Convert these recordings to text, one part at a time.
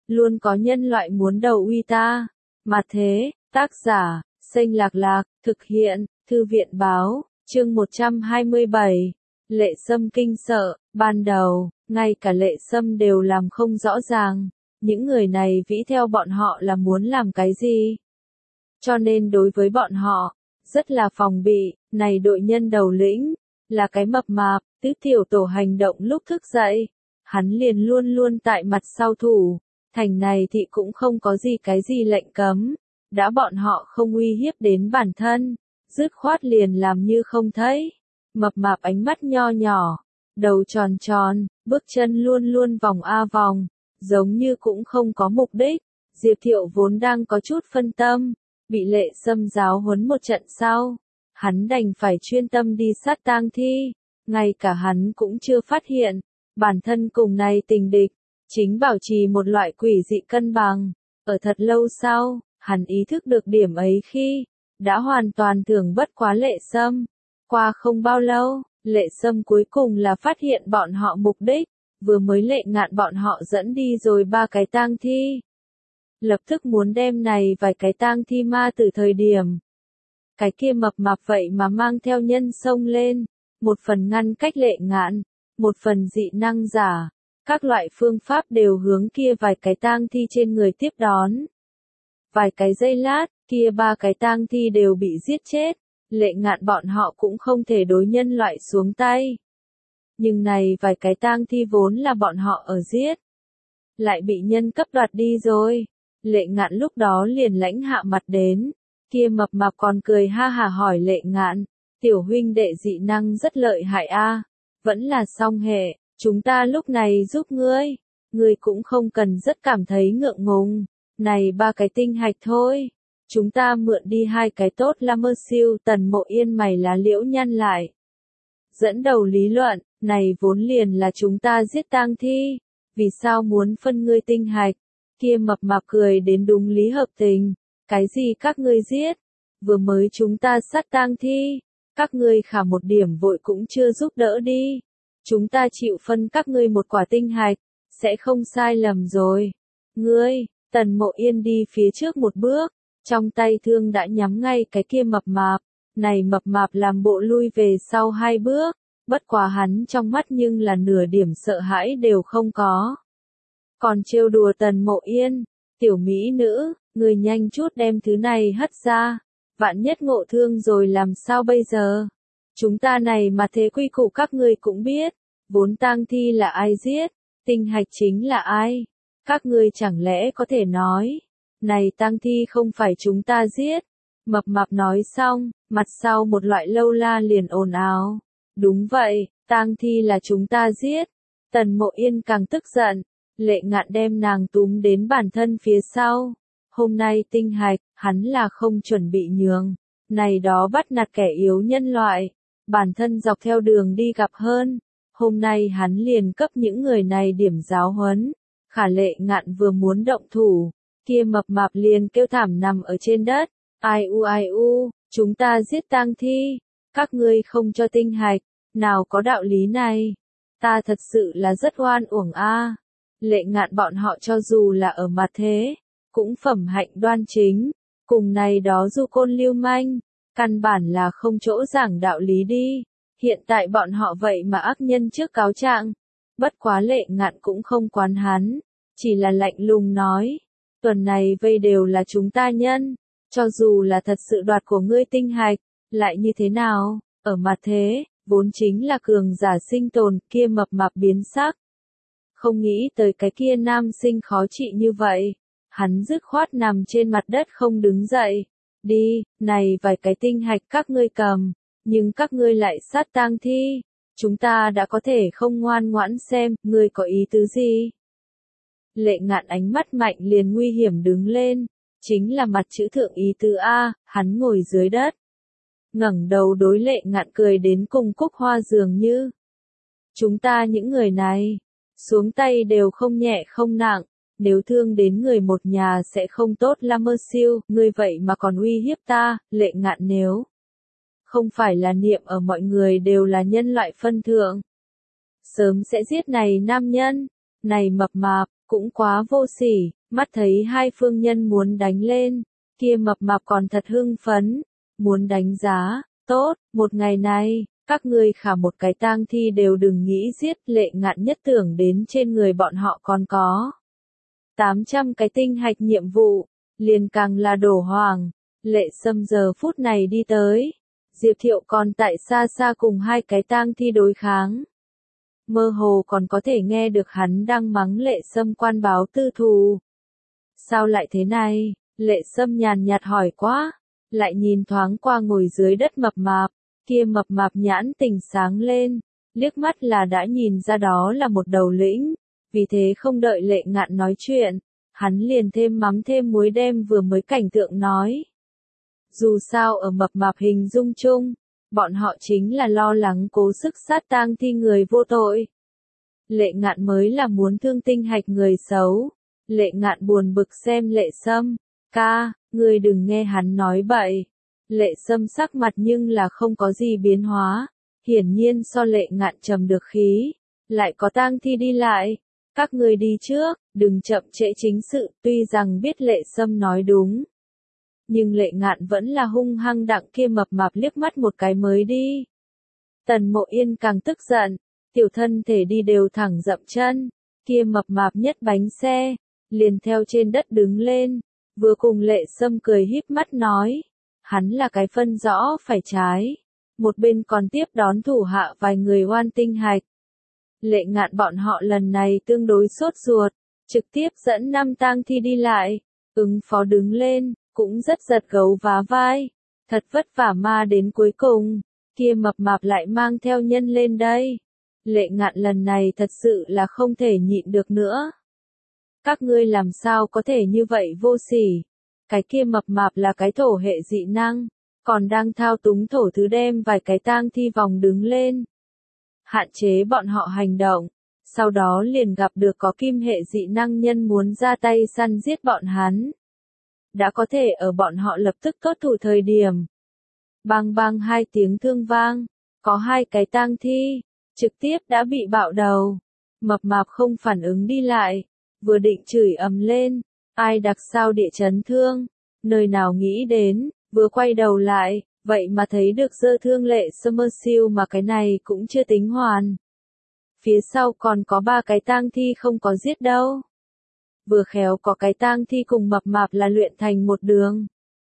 luôn có nhân loại muốn đầu uy ta. Mà thế, tác giả, Xanh Lạc Lạc, thực hiện, Thư viện báo, chương 127. Lệ Sâm kinh sợ, ban đầu, ngay cả Lệ Sâm đều làm không rõ ràng, những người này vĩ theo bọn họ là muốn làm cái gì. Cho nên đối với bọn họ, rất là phòng bị, này đội nhân đầu lĩnh, là cái mập mạp, tứ tiểu tổ hành động lúc thức dậy. Hắn liền luôn luôn tại mặt sau thủ, thành này thì cũng không có gì cái gì lệnh cấm, đã bọn họ không uy hiếp đến bản thân, dứt khoát liền làm như không thấy. Mập mạp ánh mắt nho nhỏ, đầu tròn tròn, bước chân luôn luôn vòng a vòng, giống như cũng không có mục đích. Diệp Thiệu vốn đang có chút phân tâm, bị Lệ Sâm giáo huấn một trận sau, hắn đành phải chuyên tâm đi sát tang thi, ngay cả hắn cũng chưa phát hiện, bản thân cùng này tình địch, chính bảo trì một loại quỷ dị cân bằng. Ở thật lâu sau, hắn ý thức được điểm ấy khi, đã hoàn toàn tưởng bất quá Lệ Sâm. Qua không bao lâu, Lệ Sâm cuối cùng là phát hiện bọn họ mục đích, vừa mới Lệ Ngạn bọn họ dẫn đi rồi 3 cái tang thi. Lập tức muốn đem này vài cái tang thi ma từ thời điểm. Cái kia mập mạp vậy mà mang theo nhân xông lên, một phần ngăn cách Lệ Ngạn, một phần dị năng giả, các loại phương pháp đều hướng kia vài cái tang thi trên người tiếp đón. Vài cái giây lát, kia 3 cái tang thi đều bị giết chết, Lệ Ngạn bọn họ cũng không thể đối nhân loại xuống tay. Nhưng này vài cái tang thi vốn là bọn họ ở giết, lại bị nhân cấp đoạt đi rồi. Lệ Ngạn lúc đó liền lãnh hạ mặt đến, kia mập mạp còn cười ha hà hỏi Lệ Ngạn, tiểu huynh đệ dị năng rất lợi hại a, vẫn là song hệ, chúng ta lúc này giúp ngươi cũng không cần rất cảm thấy ngượng ngùng, này 3 cái tinh hạch thôi, chúng ta mượn đi 2 cái tốt là mơ siêu. Tần Mộ Yên mày lá liễu nhăn lại. Dẫn đầu lý luận, này vốn liền là chúng ta giết tang thi, vì sao muốn phân ngươi tinh hạch? Kia mập mạp cười đến đúng lý hợp tình, cái gì các ngươi giết? Vừa mới chúng ta sát tang thi, các ngươi khả một điểm vội cũng chưa giúp đỡ đi. Chúng ta chịu phân các ngươi một quả tinh hạch, sẽ không sai lầm rồi. Ngươi, Tần Mộ Yên đi phía trước một bước, trong tay thương đã nhắm ngay cái kia mập mạp, này mập mạp làm bộ lui về sau 2 bước, bất quá hắn trong mắt nhưng là nửa điểm sợ hãi đều không có. Còn trêu đùa Tần Mộ Yên, tiểu mỹ nữ, người nhanh chút đem thứ này hất ra, vạn nhất ngộ thương rồi làm sao bây giờ? Chúng ta này mà thế quy củ các ngươi cũng biết, vốn tang thi là ai giết, tinh hạch chính là ai? Các ngươi chẳng lẽ có thể nói, này tang thi không phải chúng ta giết? Mập mạp nói xong, mặt sau một loại lâu la liền ồn ào. Đúng vậy, tang thi là chúng ta giết. Tần Mộ Yên càng tức giận, Lệ Ngạn đem nàng túm đến bản thân phía sau. Hôm nay tinh hạch, hắn là không chuẩn bị nhường. Này đó bắt nạt kẻ yếu nhân loại. Bản thân dọc theo đường đi gặp hơn. Hôm nay hắn liền cấp những người này điểm giáo huấn. Khả Lệ Ngạn vừa muốn động thủ, kia mập mạp liền kêu thảm nằm ở trên đất. Ai u, chúng ta giết tang thi. Các ngươi không cho tinh hạch, nào có đạo lý này. Ta thật sự là rất oan uổng a. Lệ Ngạn bọn họ cho dù là ở mặt thế, cũng phẩm hạnh đoan chính, cùng này đó du côn lưu manh, căn bản là không chỗ giảng đạo lý đi. Hiện tại bọn họ vậy mà ác nhân trước cáo trạng. Bất quá Lệ Ngạn cũng không quán hắn, chỉ là lạnh lùng nói, tuần này vây đều là chúng ta nhân, cho dù là thật sự đoạt của ngươi tinh hạch, lại như thế nào? Ở mặt thế, vốn chính là cường giả sinh tồn. Kia mập mạp biến sắc, không nghĩ tới cái kia nam sinh khó trị như vậy, hắn dứt khoát nằm trên mặt đất không đứng dậy. Đi, này vài cái tinh hạch các ngươi cầm, nhưng các ngươi lại sát tang thi, chúng ta đã có thể không ngoan ngoãn xem, ngươi có ý tứ gì? Lệ Ngạn ánh mắt mạnh liền nguy hiểm đứng lên, chính là mặt chữ thượng ý tứ a. Hắn ngồi dưới đất, ngẩng đầu đối Lệ Ngạn cười đến cùng cúc hoa dường như. Chúng ta những người này, xuống tay đều không nhẹ không nặng, nếu thương đến người một nhà sẽ không tốt là mơ siêu, ngươi vậy mà còn uy hiếp ta. Lệ Ngạn nếu không phải là niệm ở mọi người đều là nhân loại phân thượng, sớm sẽ giết này nam nhân, này mập mạp, cũng quá vô sỉ. Mắt thấy hai phương nhân muốn đánh lên, kia mập mạp còn thật hưng phấn, muốn đánh giá, tốt, một ngày này, các ngươi khả một cái tang thi đều đừng nghĩ giết. Lệ Ngạn nhất tưởng đến trên người bọn họ còn có 800 cái tinh hạch nhiệm vụ, liền càng là đổ hoàng. Lệ Sâm giờ phút này đi tới, Diệp Thiệu còn tại xa xa cùng hai cái tang thi đối kháng. Mơ hồ còn có thể nghe được hắn đang mắng Lệ Sâm quan báo tư thù. Sao lại thế này? Lệ Sâm nhàn nhạt hỏi quá, lại nhìn thoáng qua ngồi dưới đất mập mạp, kia mập mạp nhãn tình sáng lên, liếc mắt là đã nhìn ra đó là một đầu lĩnh, vì thế không đợi Lệ Ngạn nói chuyện, hắn liền thêm mắm thêm muối đem vừa mới cảnh tượng nói. Dù sao ở mập mạp hình dung chung, bọn họ chính là lo lắng cố sức sát tang thi người vô tội. Lệ Ngạn mới là muốn thương tinh hạch người xấu. Lệ Ngạn buồn bực xem Lệ Sâm, ca, ngươi đừng nghe hắn nói bậy. Lệ Sâm sắc mặt nhưng là không có gì biến hóa, hiển nhiên so Lệ Ngạn trầm được khí, lại có tang thi đi lại. Các ngươi đi trước, đừng chậm trễ chính sự. Tuy rằng biết Lệ Sâm nói đúng, nhưng Lệ Ngạn vẫn là hung hăng đặng kia mập mạp liếc mắt một cái mới đi. Tần Mộ Yên càng tức giận, tiểu thân thể đi đều thẳng dậm chân, kia mập mạp nhất bánh xe, liền theo trên đất đứng lên, vừa cùng Lệ Sâm cười híp mắt nói, hắn là cái phân rõ phải trái, một bên còn tiếp đón thủ hạ vài người oan tinh hạch. Lệ Ngạn bọn họ lần này tương đối sốt ruột, trực tiếp dẫn 5 tang thi đi lại, ứng phó đứng lên, cũng rất giật gấu vá vai, thật vất vả mà đến cuối cùng, kia mập mạp lại mang theo nhân lên đây. Lệ Ngạn lần này thật sự là không thể nhịn được nữa. Các ngươi làm sao có thể như vậy vô sỉ? Cái kia mập mạp là cái thổ hệ dị năng, còn đang thao túng thổ thứ đem vài cái tang thi vòng đứng lên, hạn chế bọn họ hành động. Sau đó liền gặp được có kim hệ dị năng nhân muốn ra tay săn giết bọn hắn. Đã có thể ở bọn họ lập tức tốt thủ thời điểm. Bang bang hai tiếng thương vang, có hai cái tang thi, trực tiếp đã bị bạo đầu. Mập mạp không phản ứng đi lại, vừa định chửi ầm lên, ai đặc sao địa chấn thương, nơi nào nghĩ đến, vừa quay đầu lại, vậy mà thấy được dơ thương Lệ Summersill mà cái này cũng chưa tính hoàn. Phía sau còn có 3 cái tang thi không có giết đâu. Vừa khéo có cái tang thi cùng mập mạp là luyện thành một đường.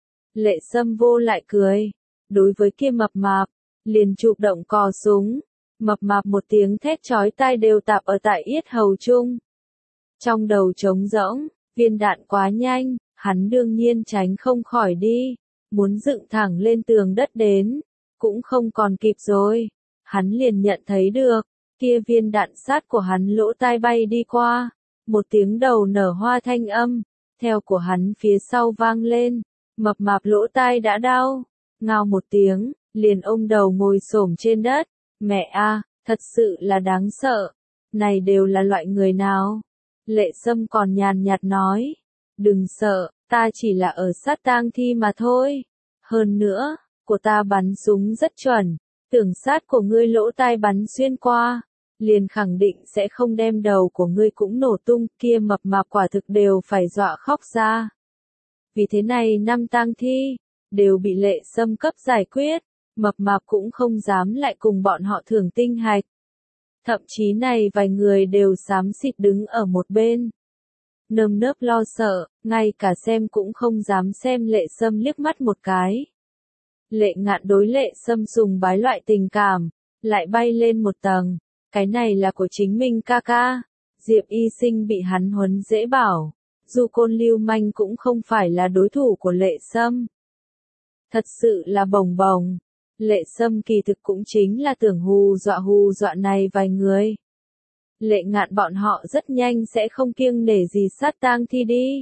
Lệ Sâm vô lại cười, đối với kia mập mạp, liền chụp động cò súng, mập mạp một tiếng thét chói tai đều tạp ở tại yết hầu chung. Trong đầu trống rỗng, viên đạn quá nhanh, hắn đương nhiên tránh không khỏi đi, muốn dựng thẳng lên tường đất đến, cũng không còn kịp rồi. Hắn liền nhận thấy được, kia viên đạn sát của hắn lỗ tai bay đi qua, một tiếng đầu nở hoa thanh âm, theo của hắn phía sau vang lên, mập mạp lỗ tai đã đau, ngao một tiếng, liền ôm đầu ngồi xổm trên đất, mẹ a, thật sự là đáng sợ, này đều là loại người nào? Lệ Sâm còn nhàn nhạt nói, đừng sợ, ta chỉ là ở sát tang thi mà thôi, hơn nữa, của ta bắn súng rất chuẩn, tưởng sát của ngươi lỗ tai bắn xuyên qua, liền khẳng định sẽ không đem đầu của ngươi cũng nổ tung. Kia mập mạp quả thực đều phải dọa khóc ra. Vì thế này 5 tang thi, đều bị Lệ Sâm cấp giải quyết, mập mạp cũng không dám lại cùng bọn họ thưởng tinh hạch. Thậm chí này vài người đều xám xịt đứng ở một bên. Nơm nớp lo sợ, ngay cả xem cũng không dám xem Lệ Sâm liếc mắt một cái. Lệ Ngạn đối Lệ Sâm sùng bái loại tình cảm, lại bay lên một tầng. Cái này là của chính mình ca ca. Diệp Y Sinh bị hắn huấn dễ bảo. Dù Côn lưu manh cũng không phải là đối thủ của Lệ Sâm. Thật sự là bồng bồng. Lệ Sâm kỳ thực cũng chính là tưởng hù dọa này vài người. Lệ Ngạn bọn họ rất nhanh sẽ không kiêng nể gì sát tang thi đi.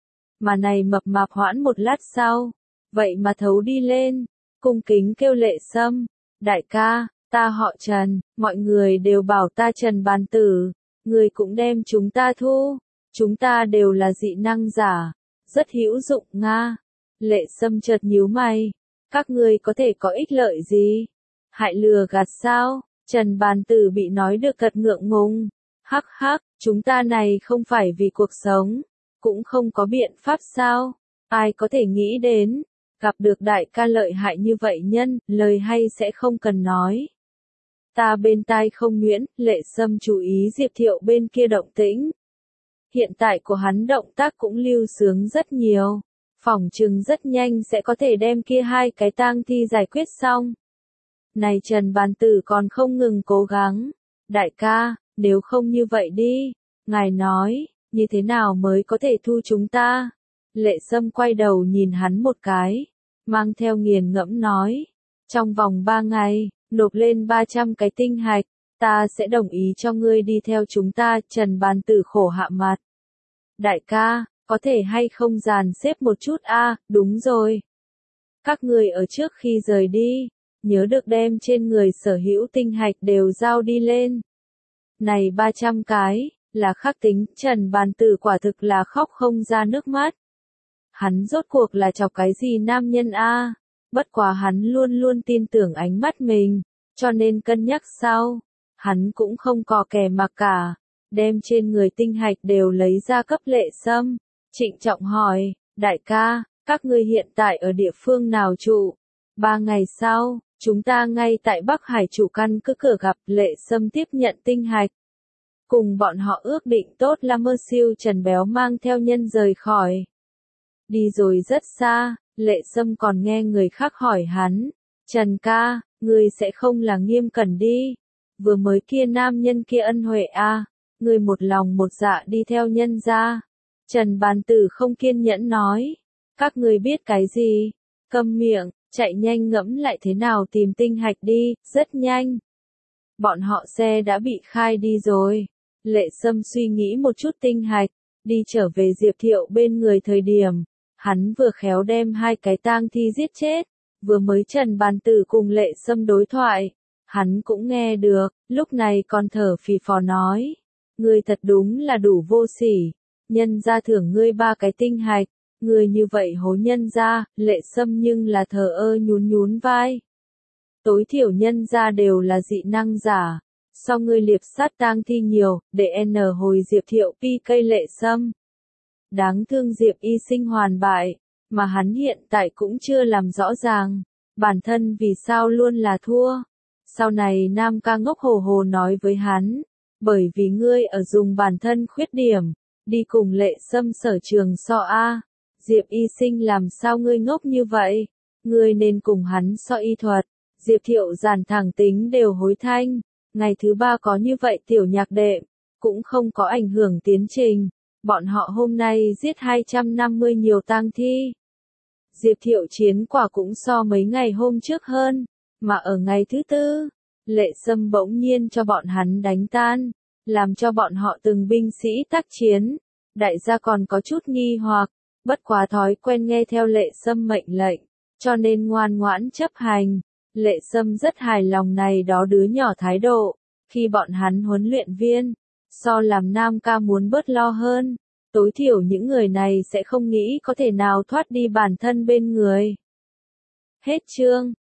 Mà này mập mạp hoãn một lát sau, vậy mà thấu đi lên, cung kính kêu Lệ Sâm, đại ca, ta họ Trần, mọi người đều bảo ta Trần Bàn Tử, người cũng đem chúng ta thu, chúng ta đều là dị năng giả, rất hữu dụng nga. Lệ Sâm chợt nhíu mày, các ngươi có thể có ích lợi gì? Hại lừa gạt sao? Trần Bàn Tử bị nói được cật ngượng ngùng, hắc hắc, chúng ta này không phải vì cuộc sống, cũng không có biện pháp sao? Ai có thể nghĩ đến, gặp được đại ca lợi hại như vậy nhân, lời hay sẽ không cần nói. Ta bên tai không nhuyễn, Lệ Sâm chú ý Diệp Thiệu bên kia động tĩnh. Hiện tại của hắn động tác cũng lưu sướng rất nhiều, phỏng chừng rất nhanh sẽ có thể đem kia hai cái tang thi giải quyết xong. Này Trần Bàn Tử còn không ngừng cố gắng. Đại ca, nếu không như vậy đi, ngài nói, như thế nào mới có thể thu chúng ta? Lệ Sâm quay đầu nhìn hắn một cái, mang theo nghiền ngẫm nói, trong vòng 3 ngày, nộp lên 300 cái tinh hạch, ta sẽ đồng ý cho ngươi đi theo chúng ta. Trần Bàn Tử khổ hạ mặt. Đại ca, có thể hay không dàn xếp một chút a? Đúng rồi. Các ngươi ở trước khi rời đi, nhớ được đem trên người sở hữu tinh hạch đều giao đi lên. Này 300 cái, là khắc tính, Trần Bàn Tử quả thực là khóc không ra nước mắt. Hắn rốt cuộc là chọc cái gì nam nhân a? Bất quá hắn luôn luôn tin tưởng ánh mắt mình, cho nên cân nhắc sau. Hắn cũng không cò kè mà cả, đem trên người tinh hạch đều lấy ra cấp Lệ Sâm. Trịnh trọng hỏi, đại ca, các ngươi hiện tại ở địa phương nào trụ? 3 ngày sau, chúng ta ngay tại Bắc Hải trụ căn cứ cửa gặp. Lệ Sâm tiếp nhận tinh hạch. Cùng bọn họ ước định tốt là mơ siêu Trần Béo mang theo nhân rời khỏi. Đi rồi rất xa, Lệ Sâm còn nghe người khác hỏi hắn, Trần ca, ngươi sẽ không là Nghiêm Cẩn đi, vừa mới kia nam nhân kia ân huệ a, ngươi một lòng một dạ đi theo nhân gia. Trần Bàn Tử không kiên nhẫn nói, các ngươi biết cái gì, câm miệng, chạy nhanh ngẫm lại thế nào tìm tinh hạch đi. Rất nhanh, bọn họ xe đã bị khai đi rồi. Lệ Sâm suy nghĩ một chút tinh hạch, đi trở về Diệp Thiệu bên người thời điểm, hắn vừa khéo đem hai cái tang thi giết chết. Vừa mới Trần Bàn Tử cùng Lệ Sâm đối thoại, hắn cũng nghe được, lúc này còn thở phì phò nói, ngươi thật đúng là đủ vô sỉ, nhân gia thưởng ngươi 3 cái tinh hạch, ngươi như vậy hố nhân gia. Lệ Sâm nhưng là thờ ơ nhún nhún vai. Tối thiểu nhân gia đều là dị năng giả, so ngươi liệp sát tang thi nhiều. DN hồi Diệp Thiệu PK Lệ Sâm. Đáng thương Diệp Y Sinh hoàn bại, mà hắn hiện tại cũng chưa làm rõ ràng, bản thân vì sao luôn là thua. Sau này Nam ca ngốc hồ hồ nói với hắn, bởi vì ngươi ở dùng bản thân khuyết điểm, đi cùng Lệ Sâm sở trường so a. Diệp Y Sinh làm sao ngươi ngốc như vậy, ngươi nên cùng hắn so y thuật. Diệp Thiệu giản thẳng tính đều hối thanh, ngày thứ 3 có như vậy tiểu nhạc đệm, cũng không có ảnh hưởng tiến trình. Bọn họ hôm nay giết 250 nhiều tang thi. Diệp Thiệu chiến quả cũng so mấy ngày hôm trước hơn, mà ở ngày thứ 4, Lệ Sâm bỗng nhiên cho bọn hắn đánh tan, làm cho bọn họ từng binh sĩ tác chiến. Đại gia còn có chút nghi hoặc, bất quá thói quen nghe theo Lệ Sâm mệnh lệnh, cho nên ngoan ngoãn chấp hành. Lệ Sâm rất hài lòng này đó đứa nhỏ thái độ, khi bọn hắn huấn luyện viên, so làm Nam ca muốn bớt lo hơn, tối thiểu những người này sẽ không nghĩ có thể nào thoát đi bản thân bên người. Hết chương.